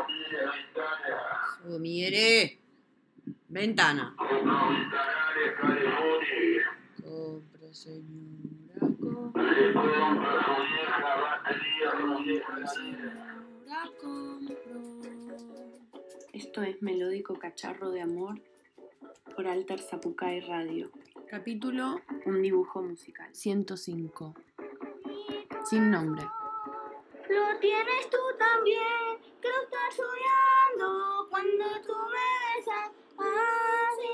Sumiere. Ventana. Compre, señora, compro. Esto es Melódico Cacharro de Amor por Alter Zapucay Radio. Capítulo Un dibujo musical. 105. Sin nombre. Lo tienes tú también, que lo estás soñando cuando tú me besas así.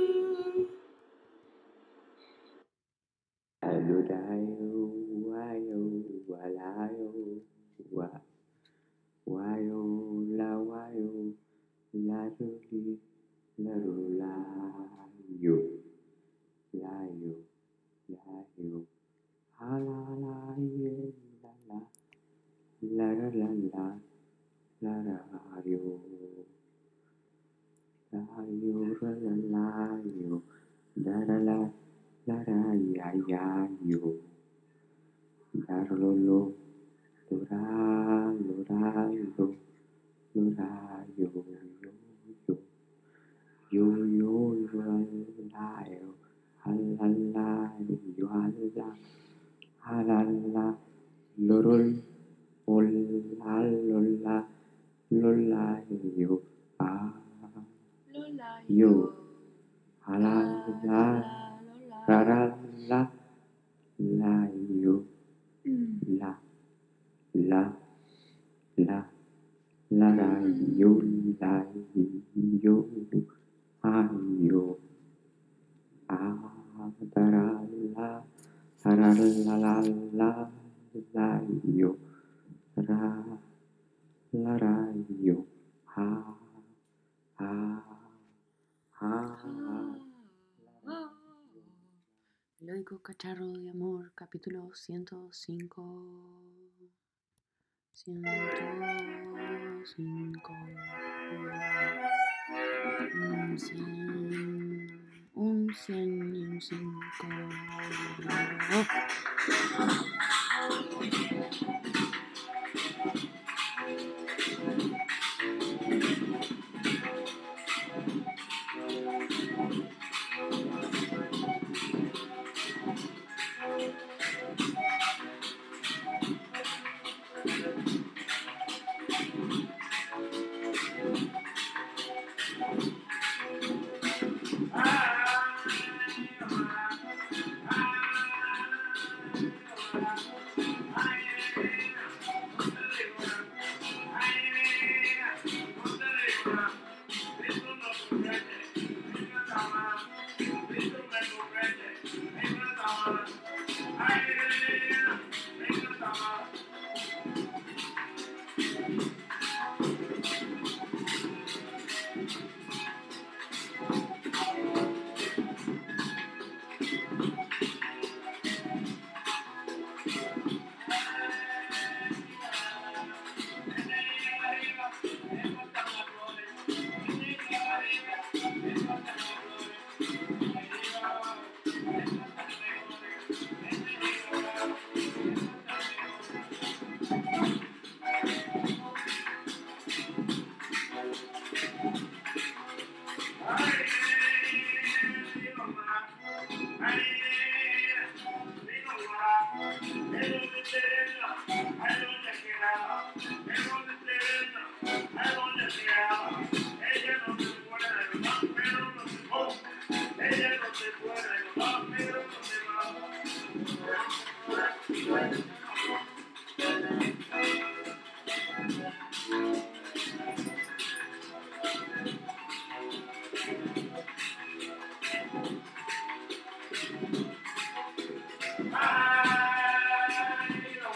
Melódico Cacharro de Amor, capítulo 105. 105. Un 100 y un 5.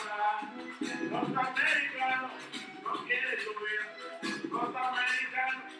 Los americanos no quieren subir, los americanos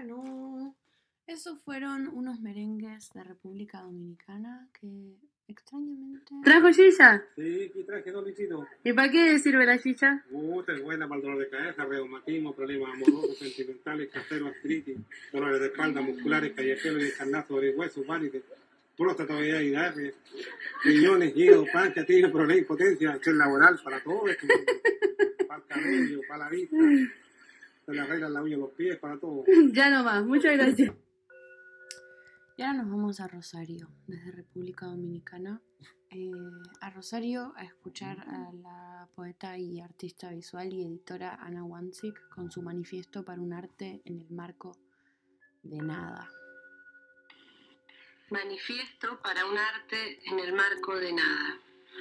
Bueno, esos fueron unos merengues de República Dominicana que extrañamente... ¿Trajo silla? Sí, aquí traje 2 litritos. ¿Y para qué sirve la silla? Es buena para el dolor de cabeza, reumatismo, problemas amorosos, sentimentales, caseros, artritis, dolores de espalda, musculares, callejeros y escarlazos de huesos, varices, próstata, obesidad y diabetes, riñones, hígado, páncreas, tiene problemas, impotencia, acción laboral, para todo esto. Para el cabello, para la vista, se le arreglan la uña de los pies, para todo. Ya no más, muchas gracias. Y ahora nos vamos a Rosario, desde República Dominicana. A Rosario a escuchar a la poeta y artista visual y editora Ana Wansik con su manifiesto para un arte en el marco de nada. Manifiesto para un arte en el marco de nada.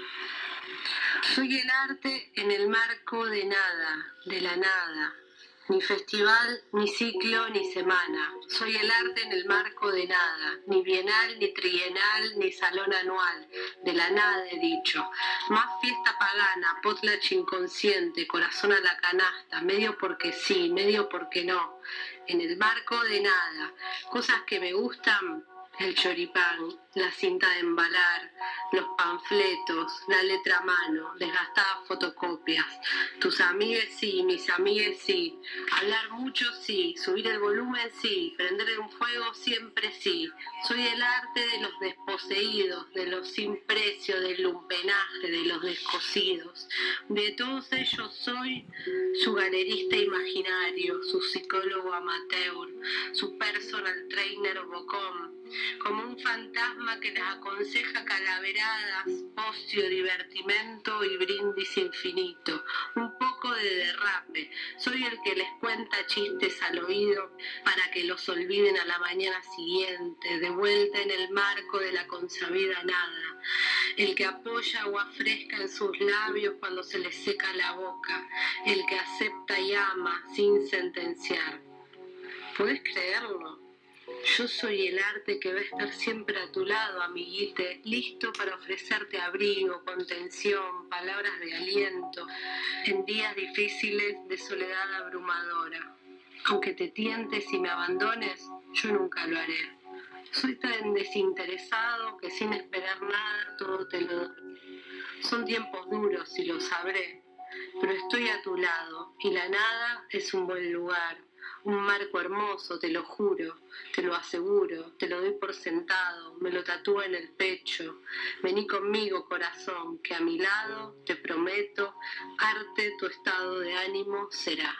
Soy el arte en el marco de nada, de la nada. Ni festival, ni ciclo, ni semana. Soy el arte en el marco de nada. Ni bienal, ni trienal, ni salón anual. De la nada he dicho. Más fiesta pagana, potlatch inconsciente, corazón a la canasta. Medio porque sí, medio porque no. En el marco de nada. Cosas que me gustan. El choripán, la cinta de embalar, los panfletos, la letra a mano, desgastadas fotocopias. Tus amigues sí, mis amigues sí. Hablar mucho sí, subir el volumen sí, prender un fuego siempre sí. Soy el arte de los desposeídos, de los sin precio, del lumpenaje, de los descosidos. De todos ellos soy su galerista imaginario, su psicólogo amateur, su personal trainer bocón. Como un fantasma que les aconseja calaveradas, ocio, divertimento y brindis infinito. Un poco de derrape. Soy el que les cuenta chistes al oído para que los olviden a la mañana siguiente, de vuelta en el marco de la consabida nada. El que apoya agua fresca en sus labios cuando se les seca la boca. El que acepta y ama sin sentenciar. ¿Podés creerlo? Yo soy el arte que va a estar siempre a tu lado, amiguite, listo para ofrecerte abrigo, contención, palabras de aliento, en días difíciles de soledad abrumadora. Aunque te tientes y me abandones, yo nunca lo haré. Soy tan desinteresado que sin esperar nada todo te lo doy. Son tiempos duros y lo sabré, pero estoy a tu lado y la nada es un buen lugar. Un marco hermoso, te lo juro, te lo aseguro, te lo doy por sentado, me lo tatúo en el pecho. Vení conmigo, corazón, que a mi lado, te prometo, arte tu estado de ánimo será.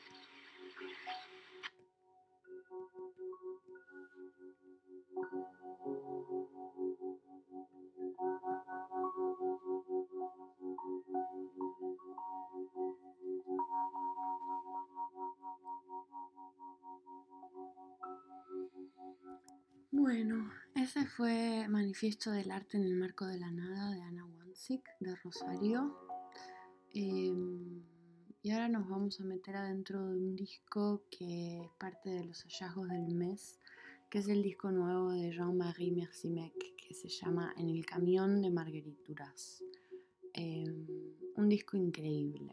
Bueno, ese fue Manifiesto del Arte en el Marco de la Nada de Ana Wansik de Rosario. Y ahora nos vamos a meter adentro de un disco que es parte de los hallazgos del mes, que es el disco nuevo de Jean-Marie Mercimek, que se llama En el camión de Marguerite Duras. Un disco increíble.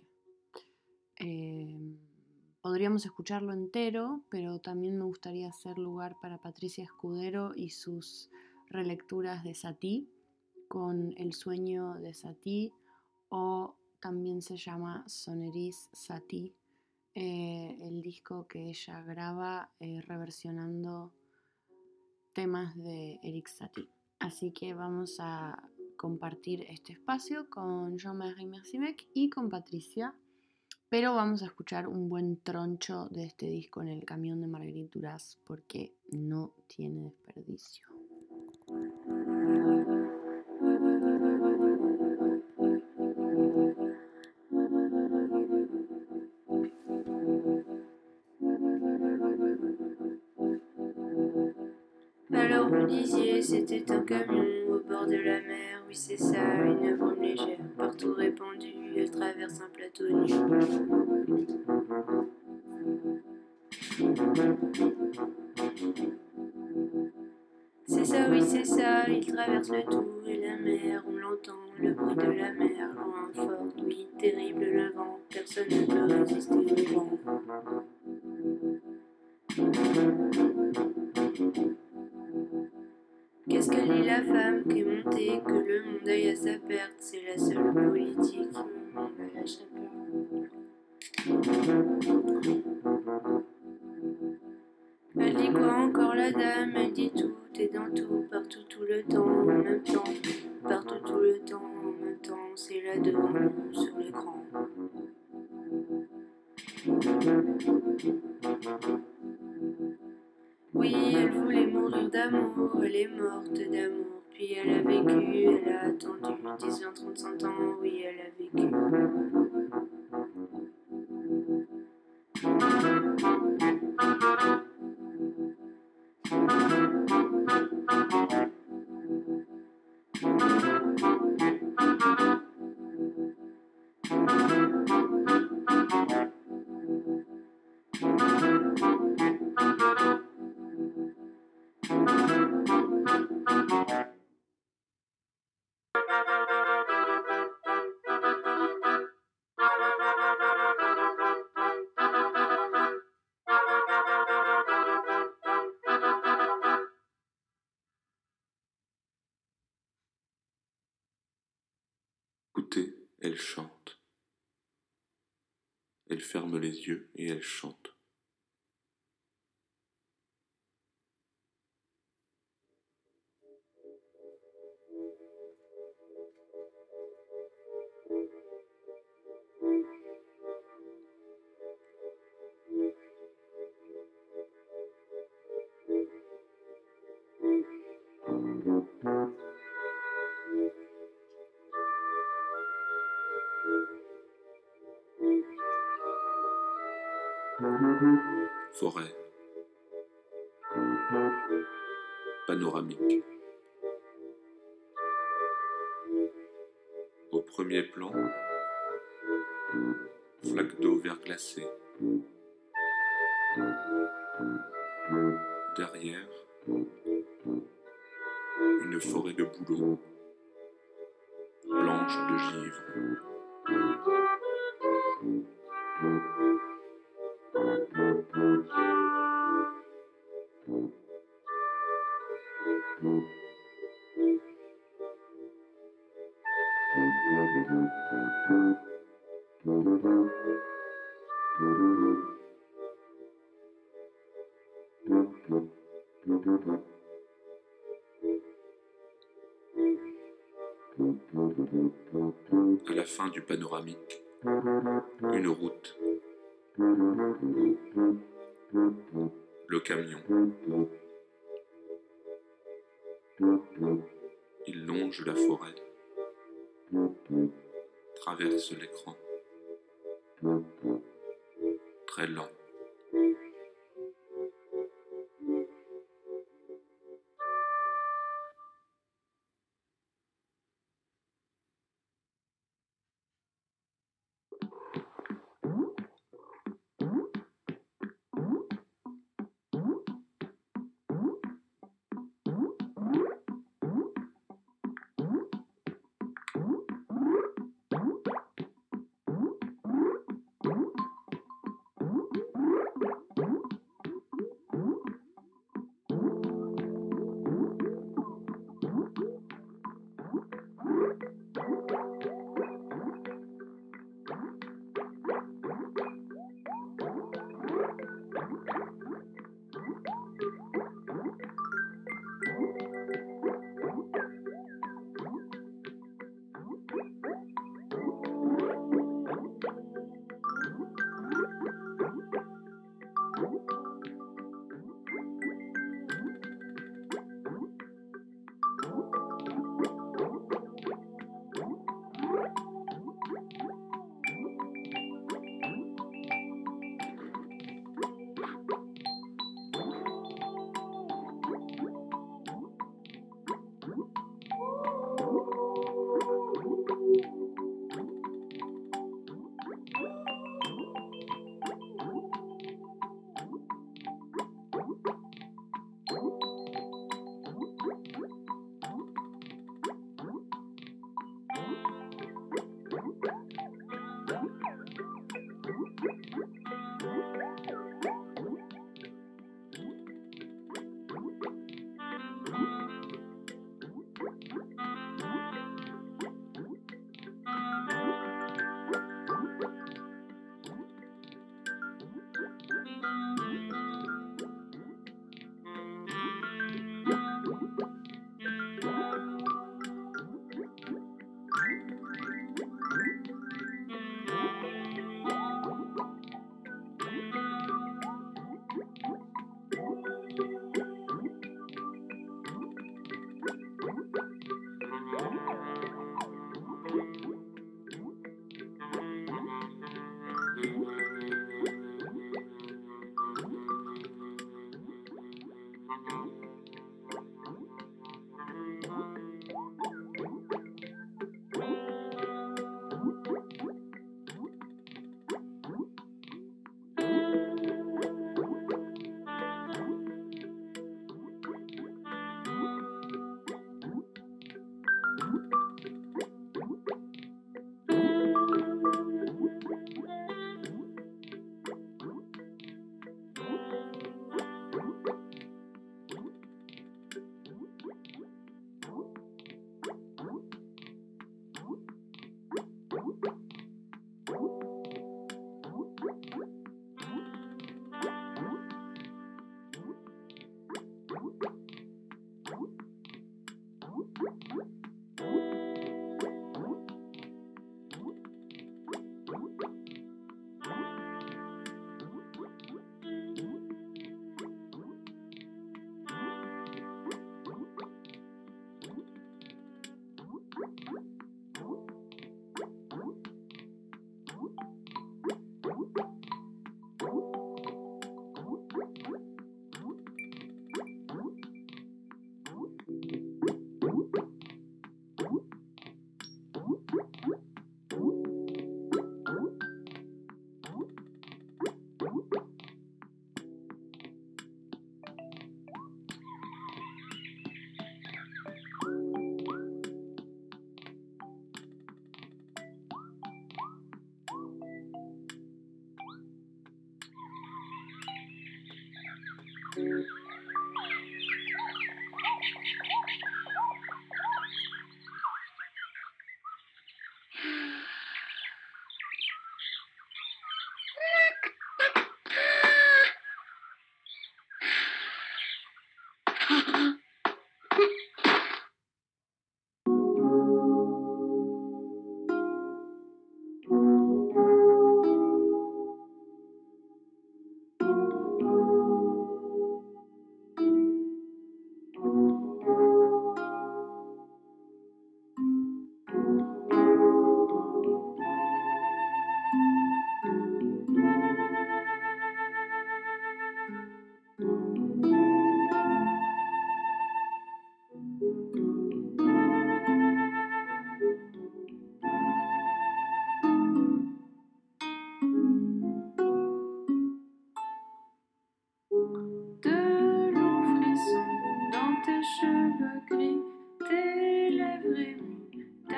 Podríamos escucharlo entero, pero también me gustaría hacer lugar para Patricia Escudero y sus relecturas de Satie, con El sueño de Satie, o también se llama Soneris Satie, el disco que ella graba reversionando temas de Erik Satie. Así que vamos a compartir este espacio con Jean-Marie Mercimek y con Patricia. Pero vamos a escuchar un buen troncho de este disco en el camión de Marguerite Duras porque no tiene desperdicio. Alors vous disiez, c'était un camion au bord de la mer. Oui c'est ça, une brume légère, partout répandue. Elle traverse un plateau nu. C'est ça, oui c'est ça, il traverse le tout et la mer. On l'entend, le bruit de la mer, loin, fort, oui, terrible le vent. Personne ne peut résister au vent. Qu'est-ce que dit la femme qui est montée, que le monde aille à sa perte, c'est la seule politique, le monde aille à sa perte. Elle dit quoi encore la dame? Elle dit tout et dans tout, partout tout le temps, en même temps, partout tout le temps, en même temps, c'est là devant nous sur l'écran. Oui, elle voulait mourir d'amour, elle est morte d'amour, puis elle a vécu, elle a attendu 10, 20, 30, 100 ans, oui, elle a vécu. Écoutez, elle chante. Elle ferme les yeux et elle chante. Forêt. Panoramique. Au premier plan, flaque d'eau verglacée. Derrière, une forêt de bouleaux, blanche de givre. À la fin du panoramique, une route. Le camion. Il longe la forêt, traverse l'écran, très lent.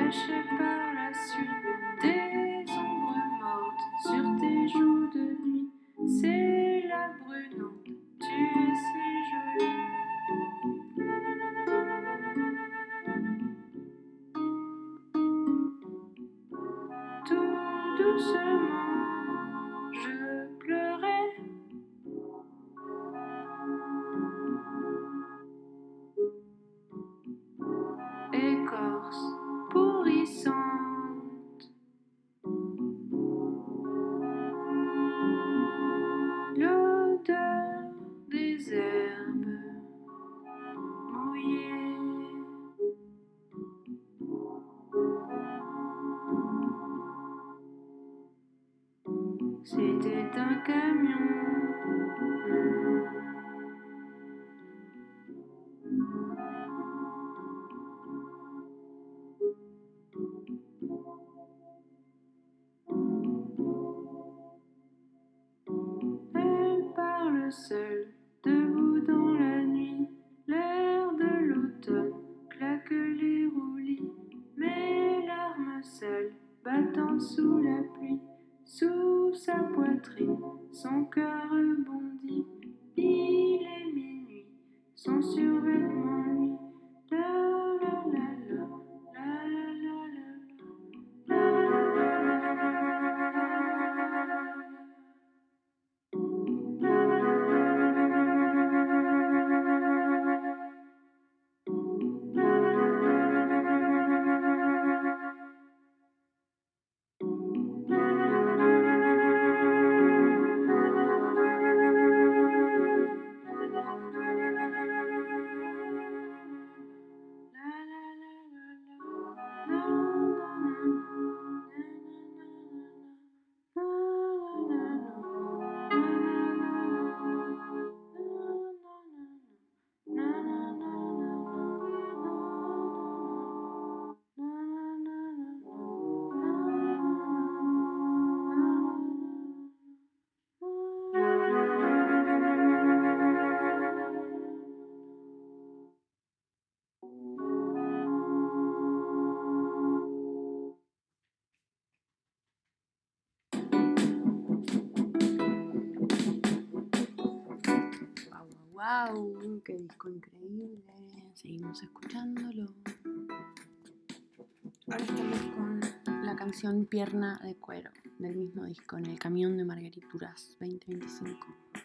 Caché par la suite des ombres mortes sur tes joues de nuit. C'est la brunante, tu es si jolie. Tout doucement, je pleurais. Écorce pourrissante, l'odeur des herbes mouillées. C'était un camion. Elle parle seule, debout dans la nuit. L'air de l'automne claque les roulis. Mes larmes seules battant sous la pluie. Sous sa poitrine, son cœur rebondit. Il est minuit, son survêtement lui. La la la la, la la la la, la ¡Wow! ¡Qué disco increíble! Seguimos escuchándolo. Ahora estamos con la canción Pierna de Cuero, del mismo disco, En el Camión de Margarituras 2025.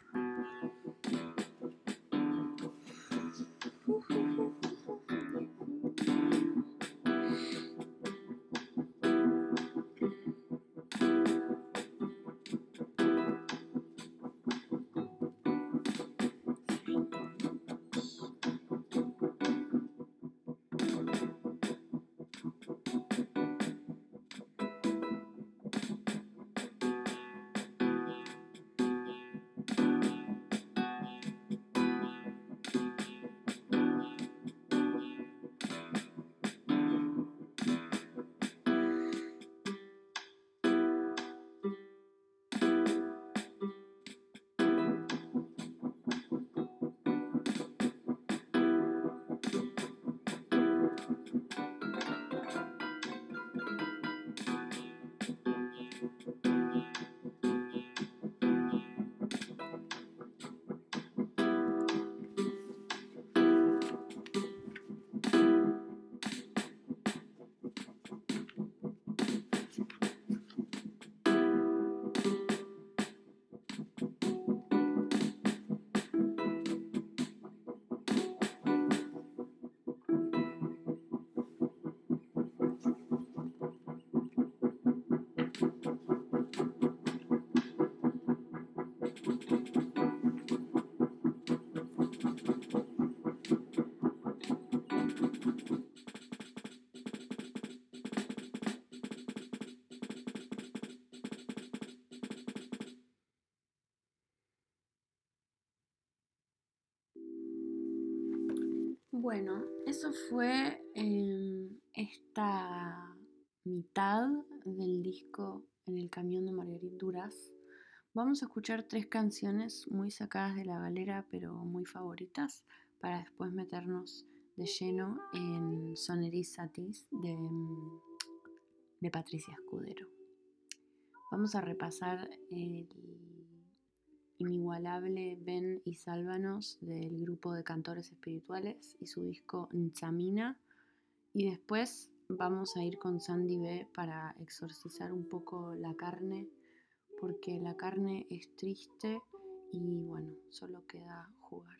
Bueno, eso fue esta mitad del disco En el Camión de Margarituras. Vamos a escuchar 3 canciones muy sacadas de la galera, pero muy favoritas, para después meternos de lleno en Soneris Satis de de Patricia Escudero. Vamos a repasar el inigualable Ven y Sálvanos del grupo de cantores espirituales y su disco Nchamina, y después vamos a ir con Sandy B para exorcizar un poco la carne, porque la carne es triste y bueno, solo queda jugar.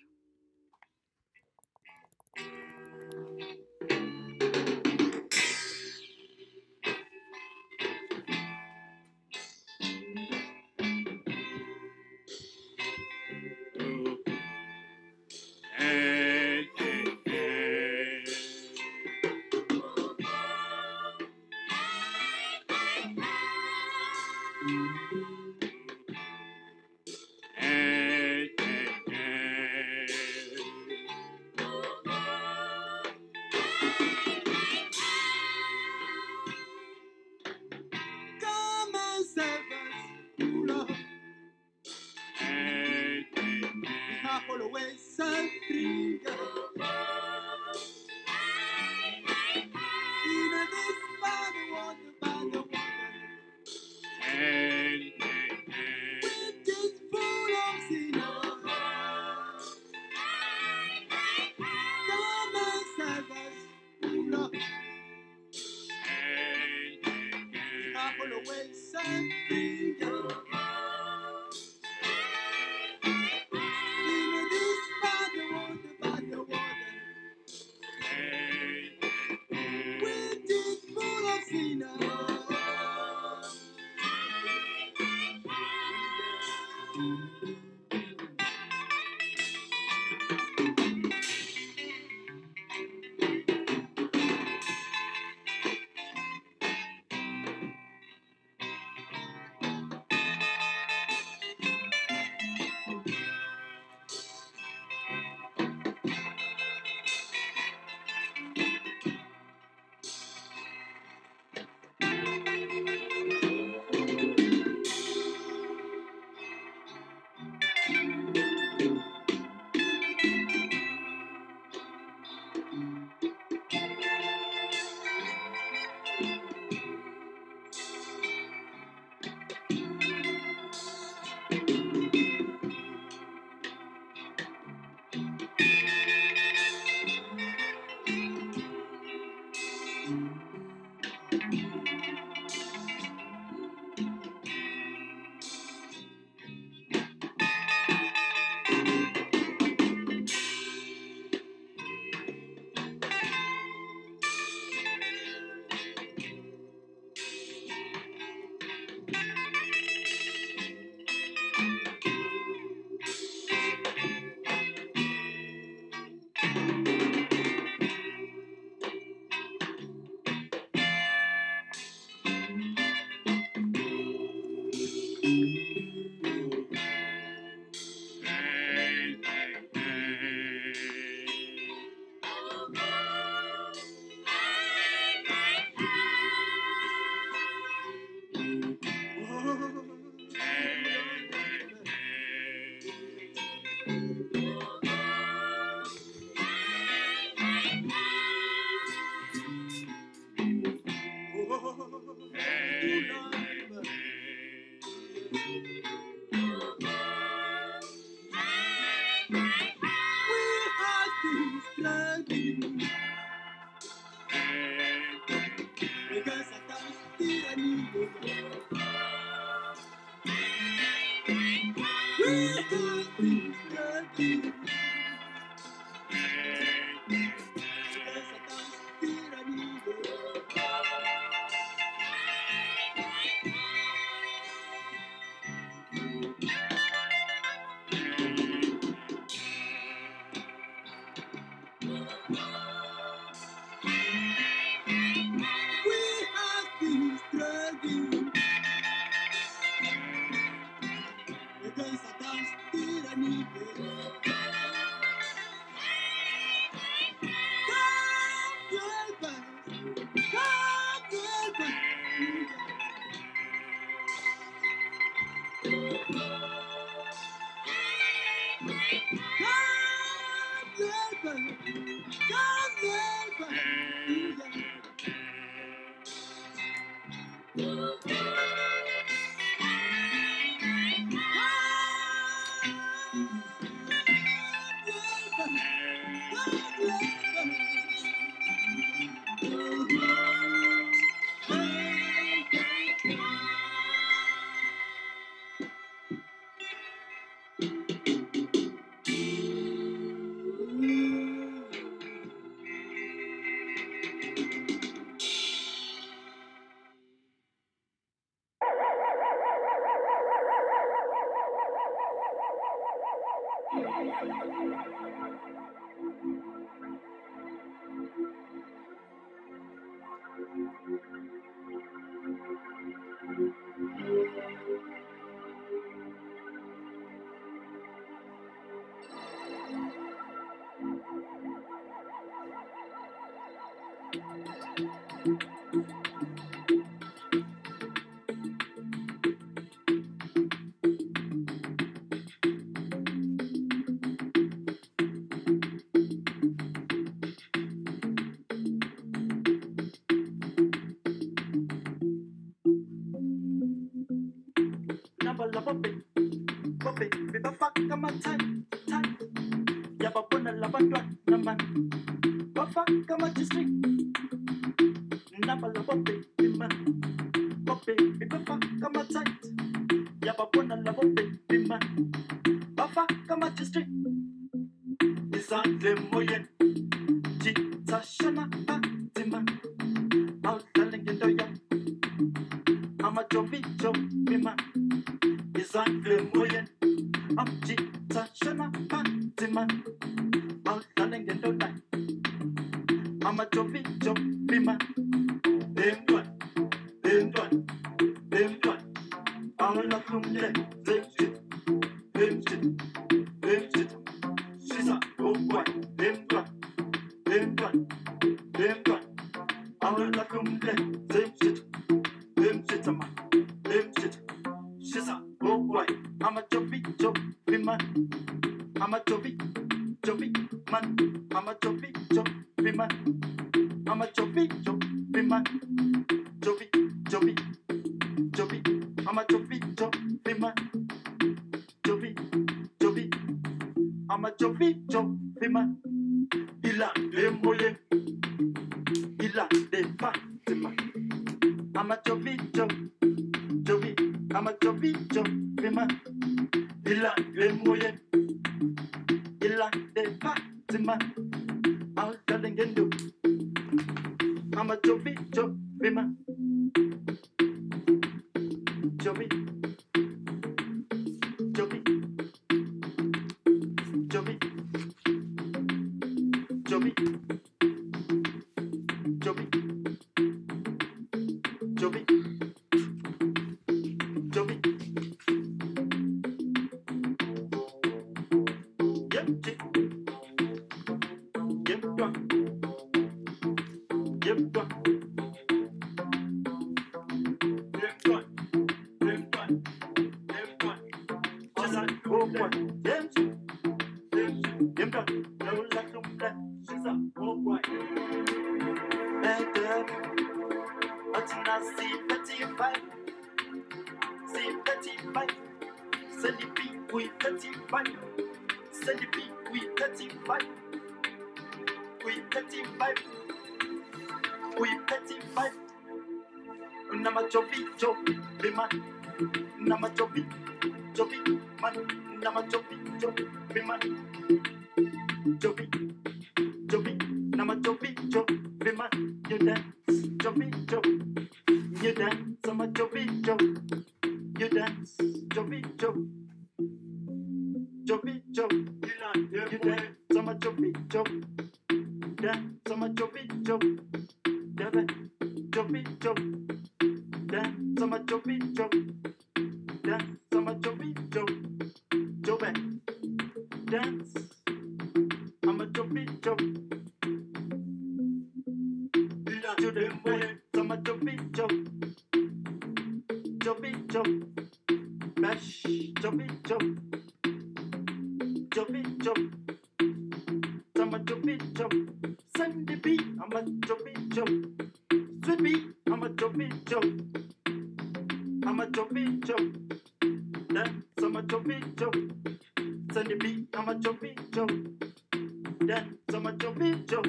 I'm a choppy chop. Dance, I'm a choppy chop. Send the beat, I'm a choppy chop. Dance, I'm a choppy chop.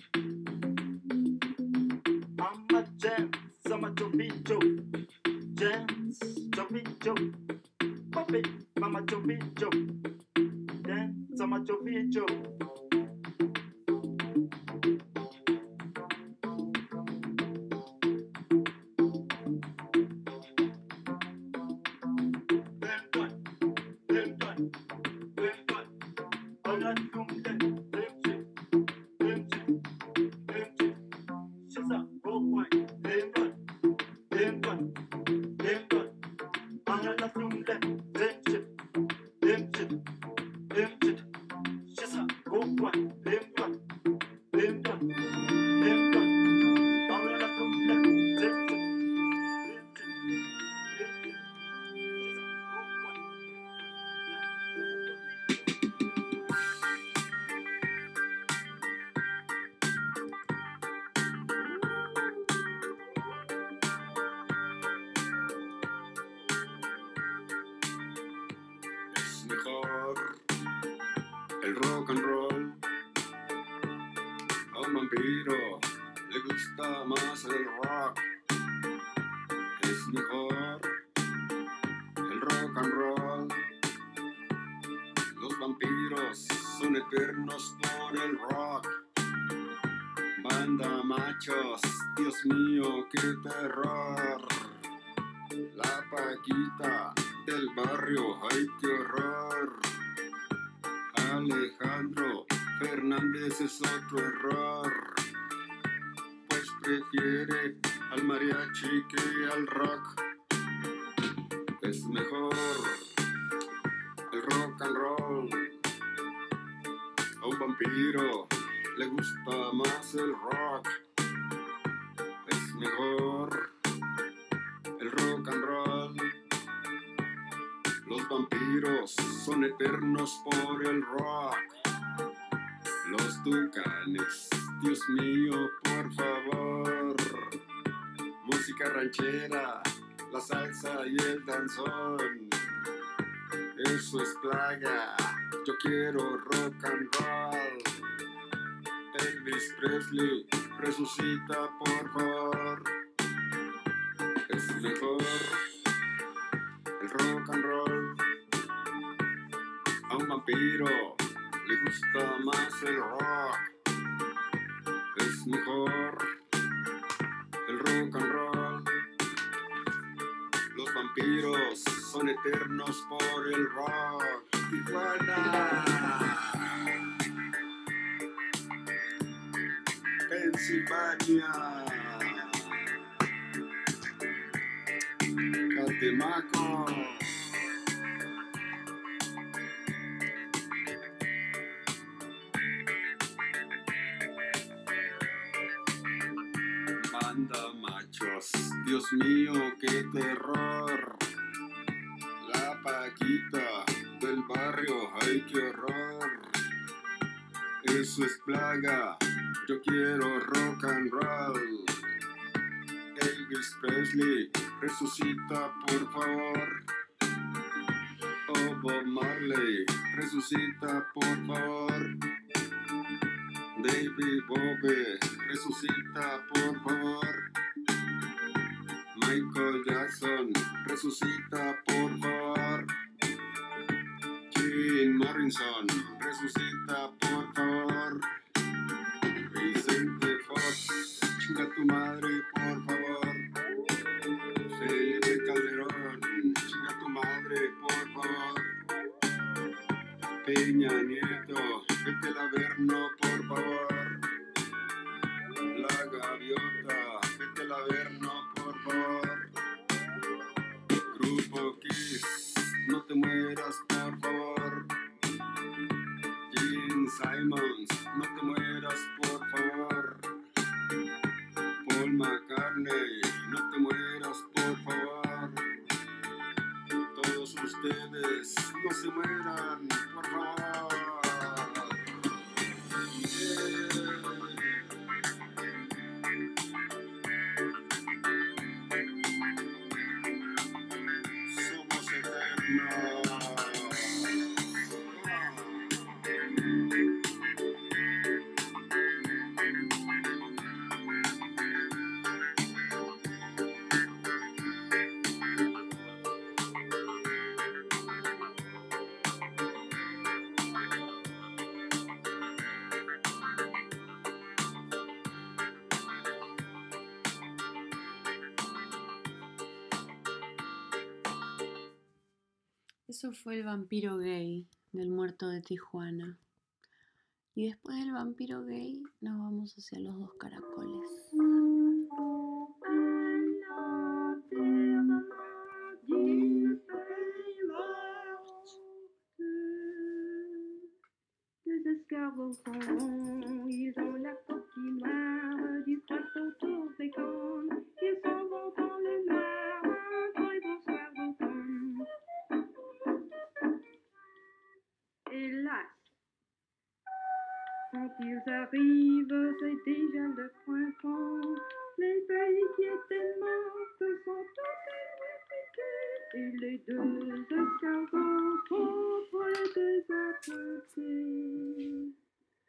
I'm a jam, I'm a choppy chop. Dance, choppy chop. Pop it, I'm a choppy chop. Dance, I'm a choppy chop. Es mejor el rock and roll. A un vampiro le gusta más el rock. Es mejor el rock and roll. Los vampiros son eternos por el rock. Banda machos, Dios mío, qué terror. La Paquita del barrio, ay qué horror. Alejandro Fernández es otro error, pues prefiere al mariachi que al rock. Es mejor el rock and roll. A un vampiro le gusta más el rock. Es mejor el rock and roll. Los vampiros son eternos por el rock. Los tucanes, Dios mío, por favor. Música ranchera, la salsa y el danzón. Eso es plaga, yo quiero rock and roll. Elvis Presley, resucita por favor. Es mejor el rock and roll. A un vampiro le gusta más el rock. Es mejor el rock and roll. Los vampiros son eternos por el rock. Tijuana, Pensilvania, Catemaco. Banda machos, Dios mío, qué terror. La Paquita del barrio, ay qué horror. Eso es plaga, yo quiero rock and roll. Elvis Presley, resucita por favor. Oh Bob Marley, resucita por favor. David Bowie, resucita por favor. Michael Jackson, resucita por favor. Jim Morrison, resucita por favor. Vicente Fox, chinga tu madre por favor. Felipe Calderón, chinga tu madre por favor. Peña Nieto, vete al Averno por favor. La Gaviota, vete al Averno por favor. Grupo Kiss, no te mueras por favor. Gene Simons, no te mueras por favor. Paul McCartney, no te mueras por favor. Todos ustedes, no se mueran por favor. Eso fue El vampiro gay del Muerto de Tijuana. Y después del vampiro gay nos vamos hacia los dos caracoles. Les escargots sont longs, ils ont la coquille noire, du poil autour des cônes, ils s'en vont dans le noir, bonsoir, d'automne. Hélas, quand ils arrivent, c'est déjà le printemps, les feuilles qui étaient mortes sont toutes piquées, et les deux escargots sont près des apprêtés.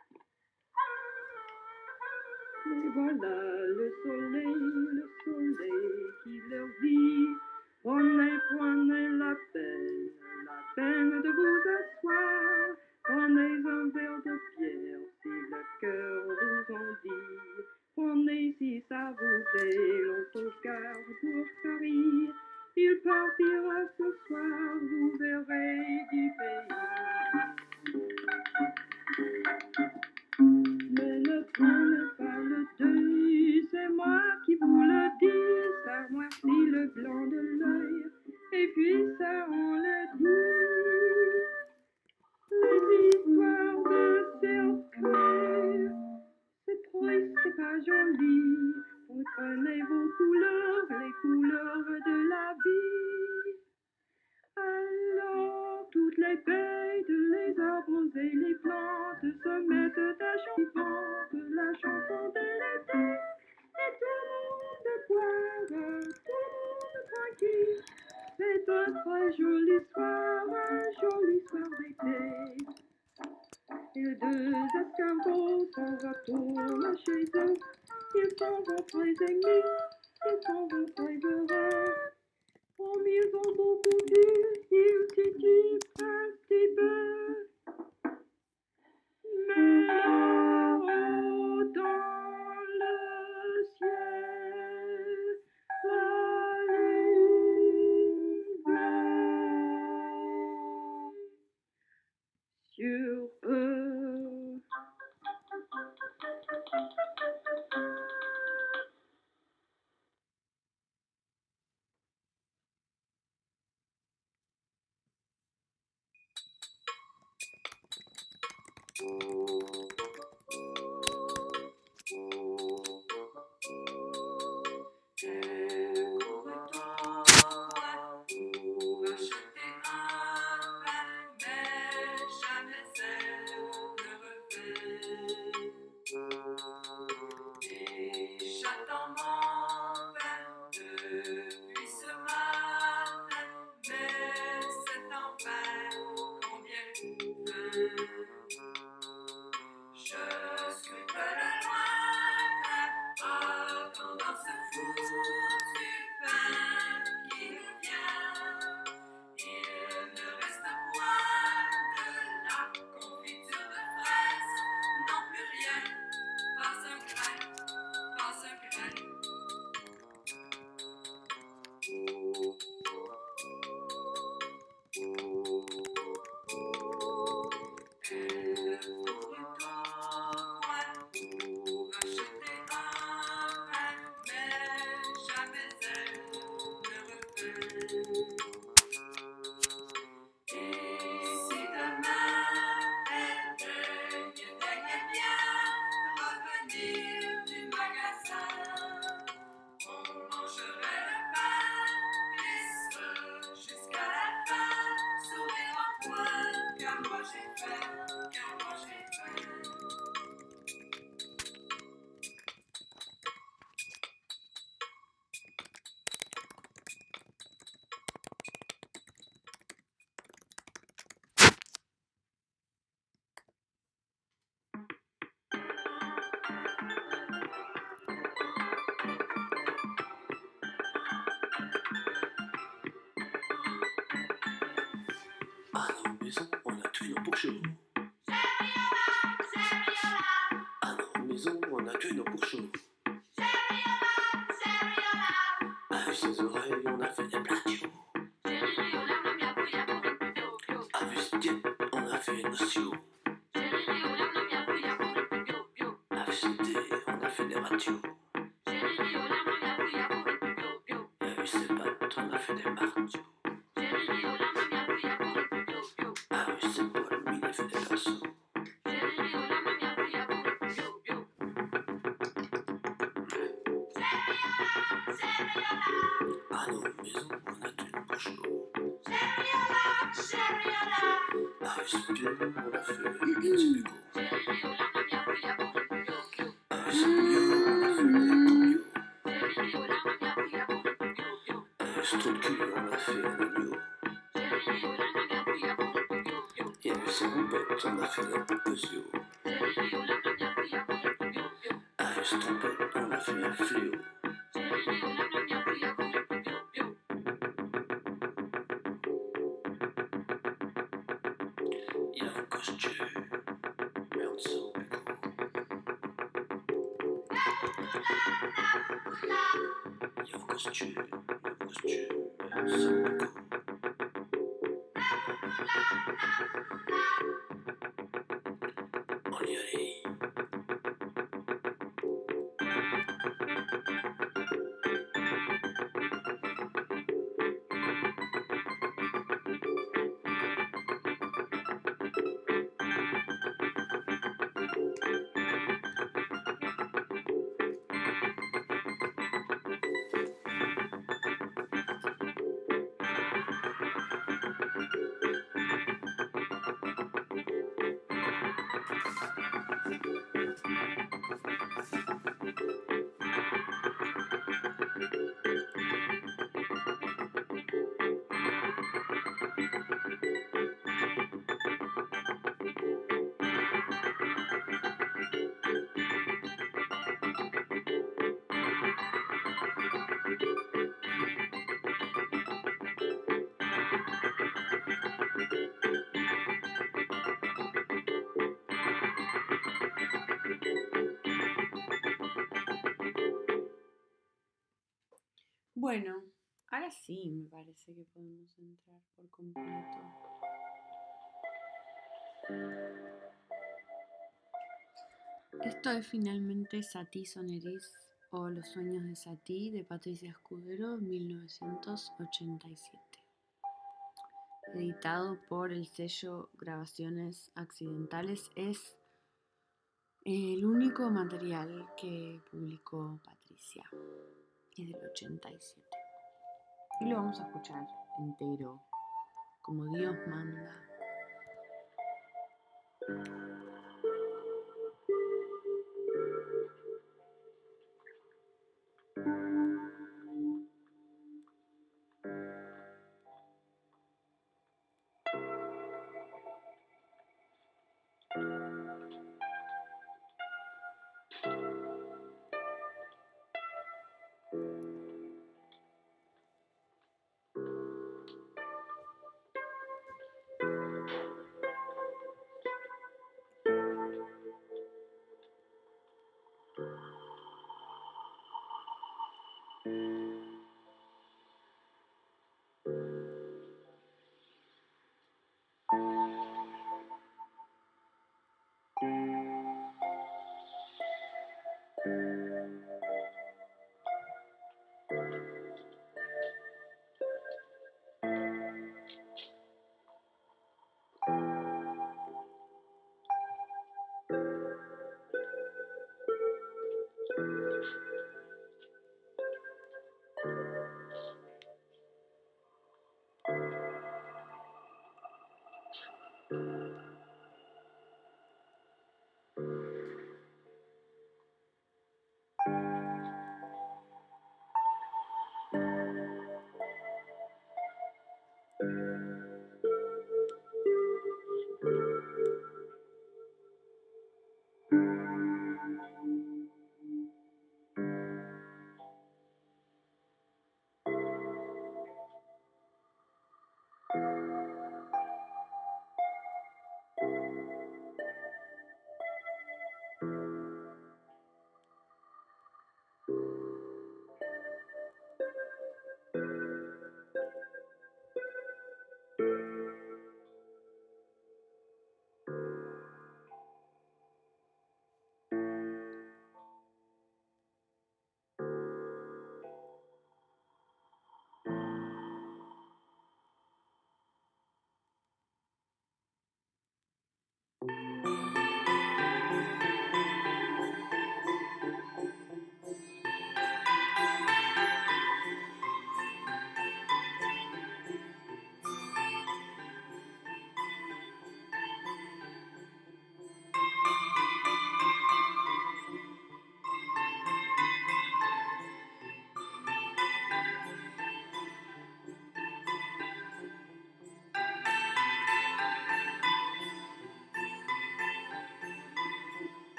Et voilà le soleil qui leur dit: prenez la peine de vous asseoir, prenez un verre de pierre si le cœur vous en dit, prenez si ça vous plaît l'autocar pour Paris, il partira ce soir, vous verrez du pays. Mais ne prenez pas le deuil, c'est moi qui vous le dis, ça noircit le blanc de l'œil, et puis ça enlaidit les histoires de cercle. C'est triste, c'est pas joli, reprenez vos couleurs, les couleurs de la vie. Alors toutes les bêtes, les arbres et les plantes se mettent à chanter la chanson de l'été. Et tout le monde boire, tout le monde tranquille. C'est un très joli soir d'été. Et deux escargots s'en retournent chez eux. Ils s'en vont très émus, ils s'en vont très heureux. Comme ils ont beaucoup vu, ils titubent un petit peu. Mais là-haut dans le ciel, la lune bleue sur eux. À nos maisons, on a tué nos pourchevaux. À nos maisons, on a tué nos pourchevaux. Avec ses oreilles, on a fait des platios. Avec ses têtes, on a fait des notions. Avec ses dés, on a fait des ratios. Et avec ses pattes, on a fait des martiaux. Avec ses poils, il a fait des pinceaux. À nos maisons, on a tué nos pourchevaux. Avec ses pieds, on a fait des petits picots. Avec ses bouillots, on a fait des combiots. Avec ses trous de cul, on a fait un agneau. Et avec ses goubettes, on a fait des pesio. Avec ses trompettes, on a fait un fléau. Il y a un costume, mais en dessous, pico. Il y a un costume, mais en dessous, pico. On y allait. Bueno, ahora sí me parece que podemos entrar por completo. Esto es finalmente Satie Soneris o Los sueños de Satie de Patricia Escudero, 1987. Editado por el sello Grabaciones Accidentales, es el único material que publicó Patricia. Es del 87. Y lo vamos a escuchar entero, como Dios manda.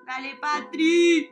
Dale, Patri.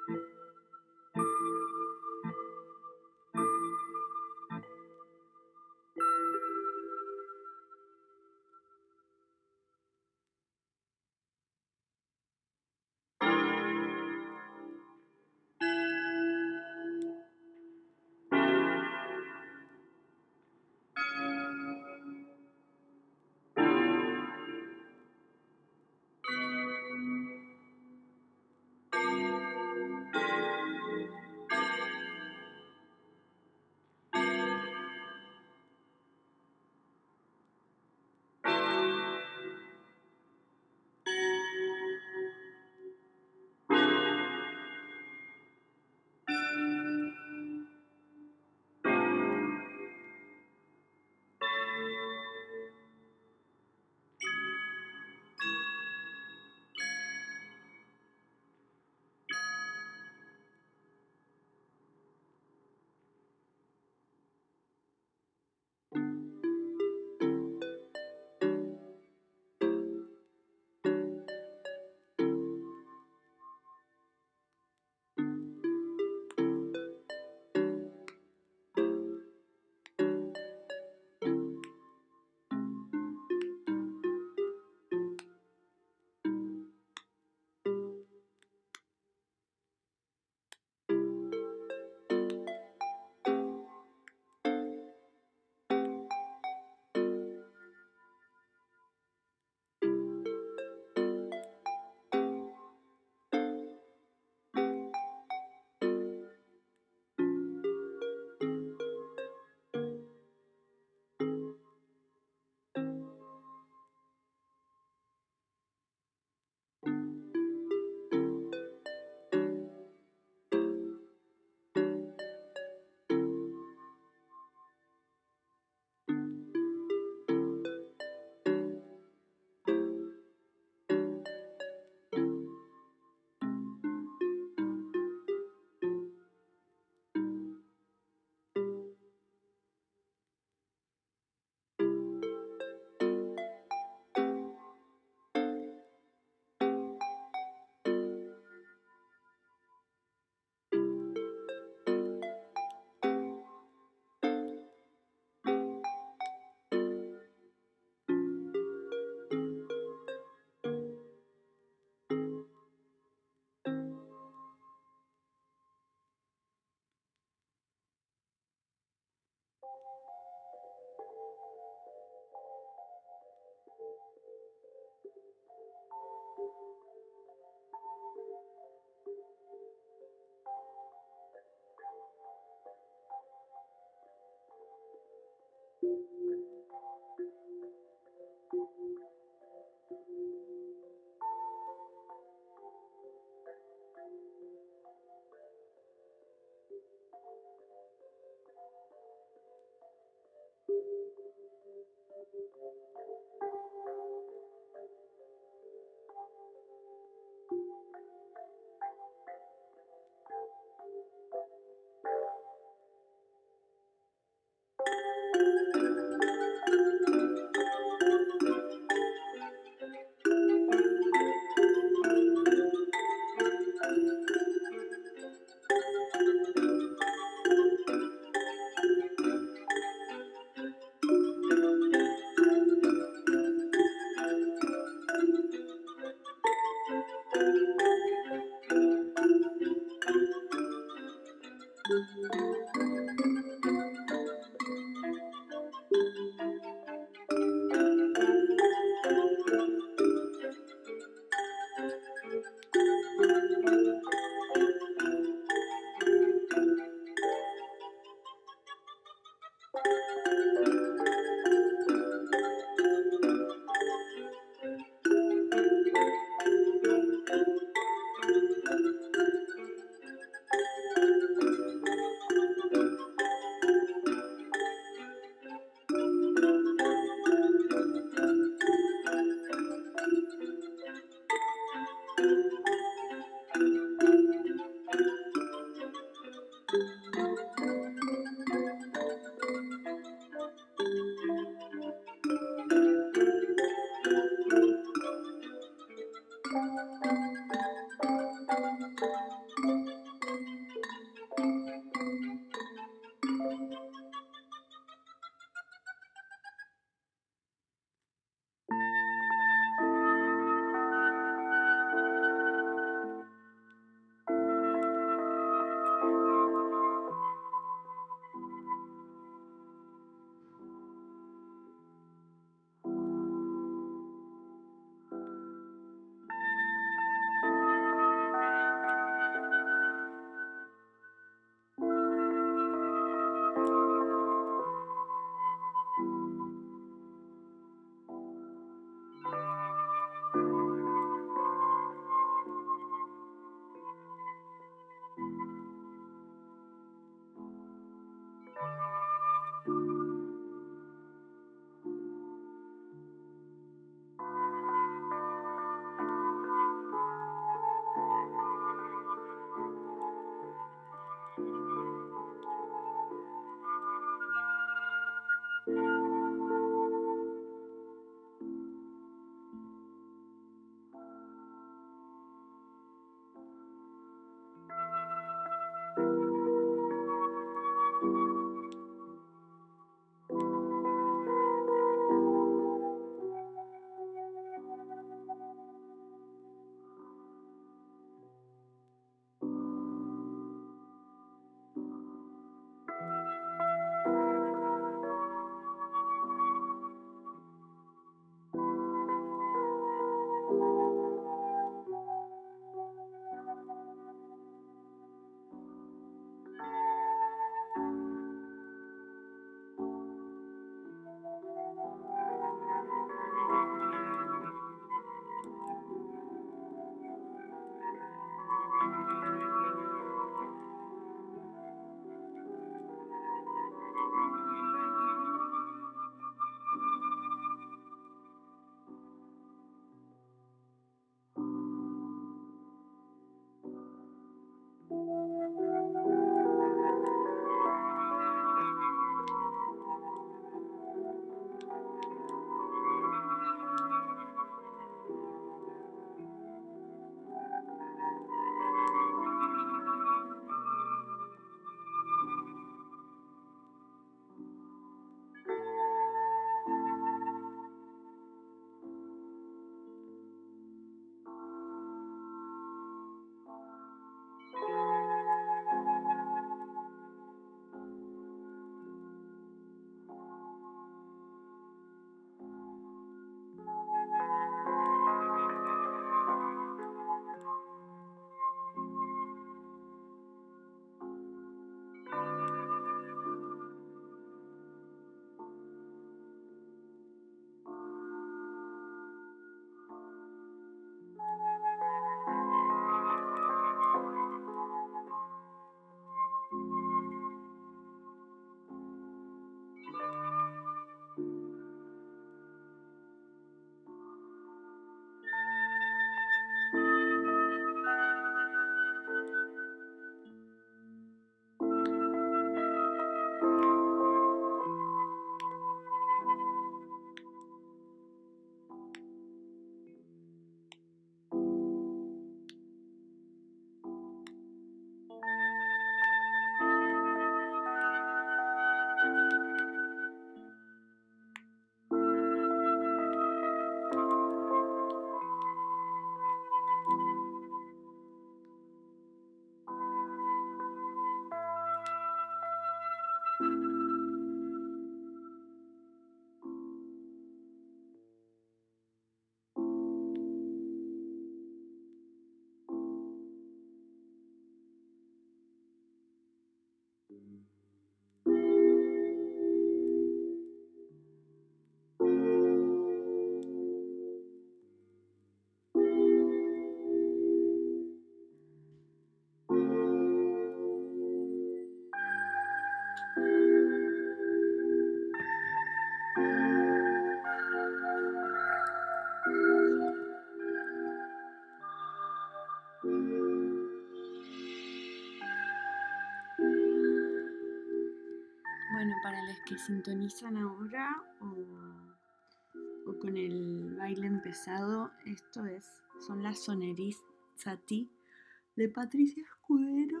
para los que sintonizan ahora o con el baile empezado, son las Soneries Satie de Patricia Escudero,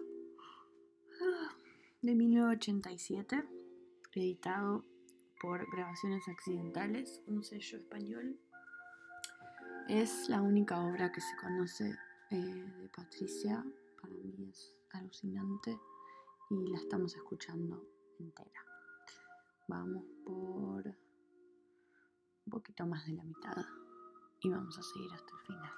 de 1987, editado por Grabaciones Accidentales, un sello español. Es la única obra que se conoce de Patricia. Para mí es alucinante y la estamos escuchando entera. Vamos por un poquito más de la mitad y vamos a seguir hasta el final.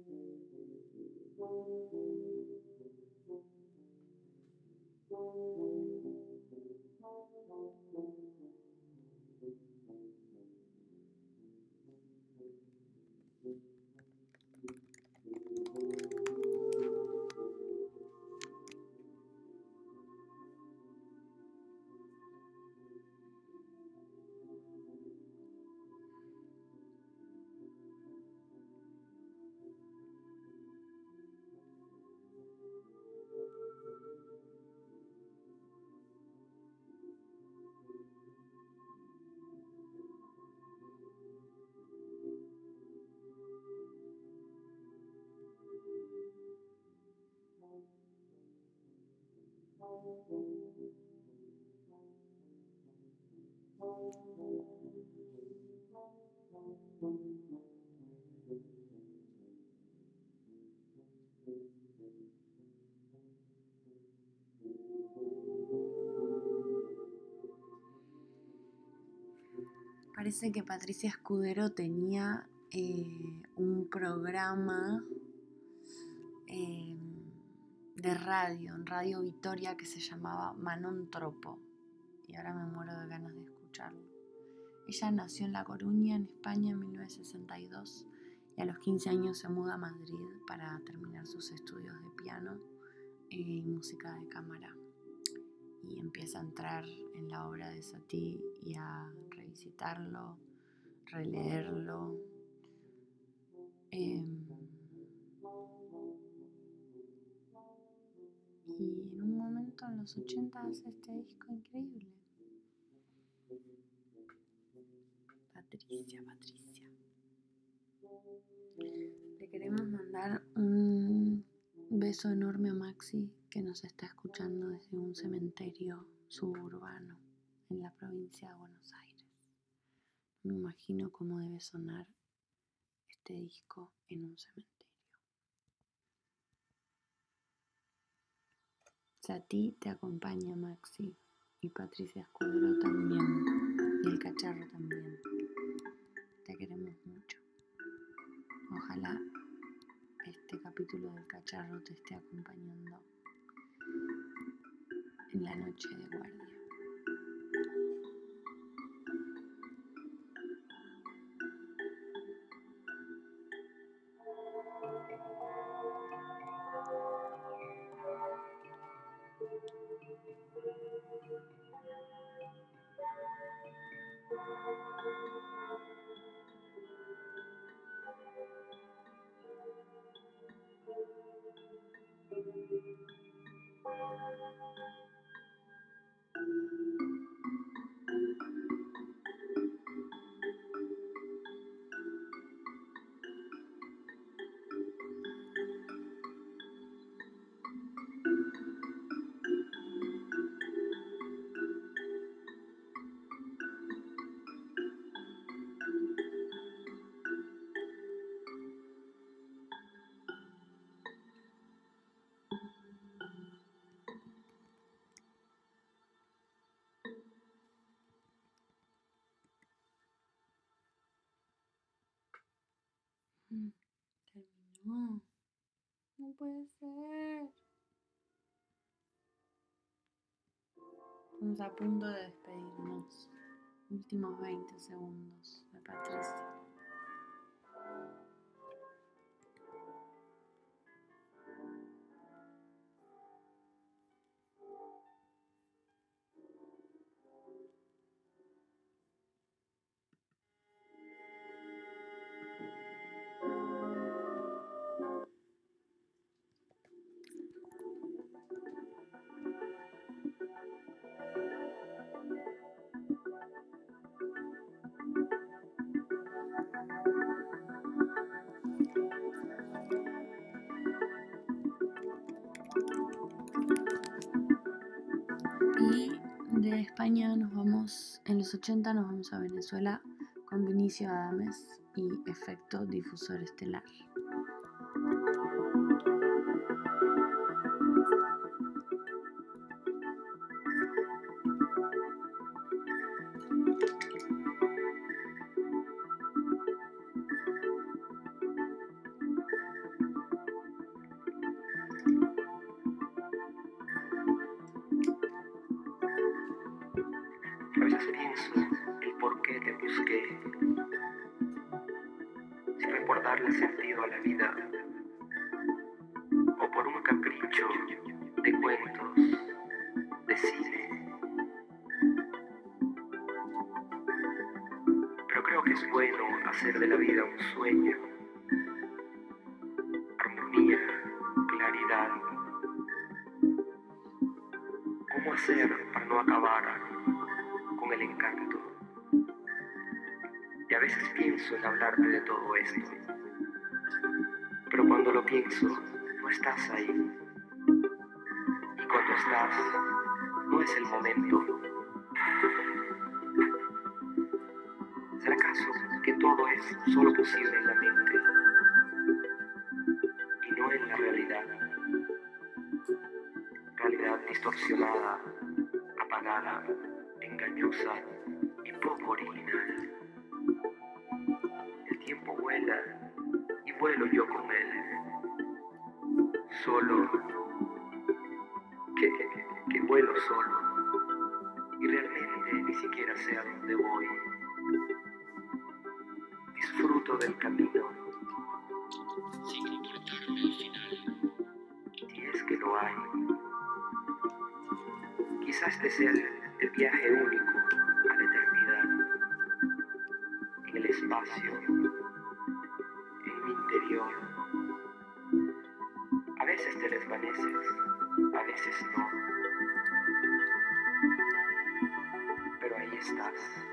Parece que Patricia Escudero tenía un programa de radio, en Radio Vitoria, que se llamaba Manon Tropo, y ahora me muero de ganas de escucharlo. Ella nació en La Coruña, en España, en 1962, y a los 15 años se muda a Madrid para terminar sus estudios de piano y música de cámara, y empieza a entrar en la obra de Satie y a revisitarlo, releerlo. Y en un momento, en los 80, hace este disco increíble. Patricia. Le queremos mandar un beso enorme a Maxi, que nos está escuchando desde un cementerio suburbano en la provincia de Buenos Aires. Me imagino cómo debe sonar este disco en un cementerio. Satie te acompaña, Maxi, y Patricia Escudero también, y el cacharro también. Te queremos mucho. Ojalá este capítulo del cacharro te esté acompañando en la noche de guardia. Terminó. No puede ser. Estamos a punto de despedirnos. Últimos 20 segundos de Patricia. Y de España nos vamos, en los 80 nos vamos a Venezuela con Vinicio Adames y Efecto Difusor Estelar. a la vida, o por un capricho de cuentos, de cine. Pero creo que es bueno hacer de la vida un sueño, armonía, claridad. ¿Cómo hacer para no acabar con el encanto? Y a veces pienso en hablarte de todo esto, pero cuando lo pienso, no estás ahí. Y cuando estás, no es el momento. ¿Será acaso que todo es solo posible en la mente y no en la realidad? Realidad distorsionada, apagada, engañosa y poco original. El tiempo vuela y vuelo yo con él. Solo, que vuelo solo y realmente ni siquiera sé a dónde voy. Disfruto del camino sin importarme el final, si es que lo hay. Quizás este sea el viaje único a la eternidad, en el espacio, en mi interior. A veces te desvaneces, a veces no, pero ahí estás.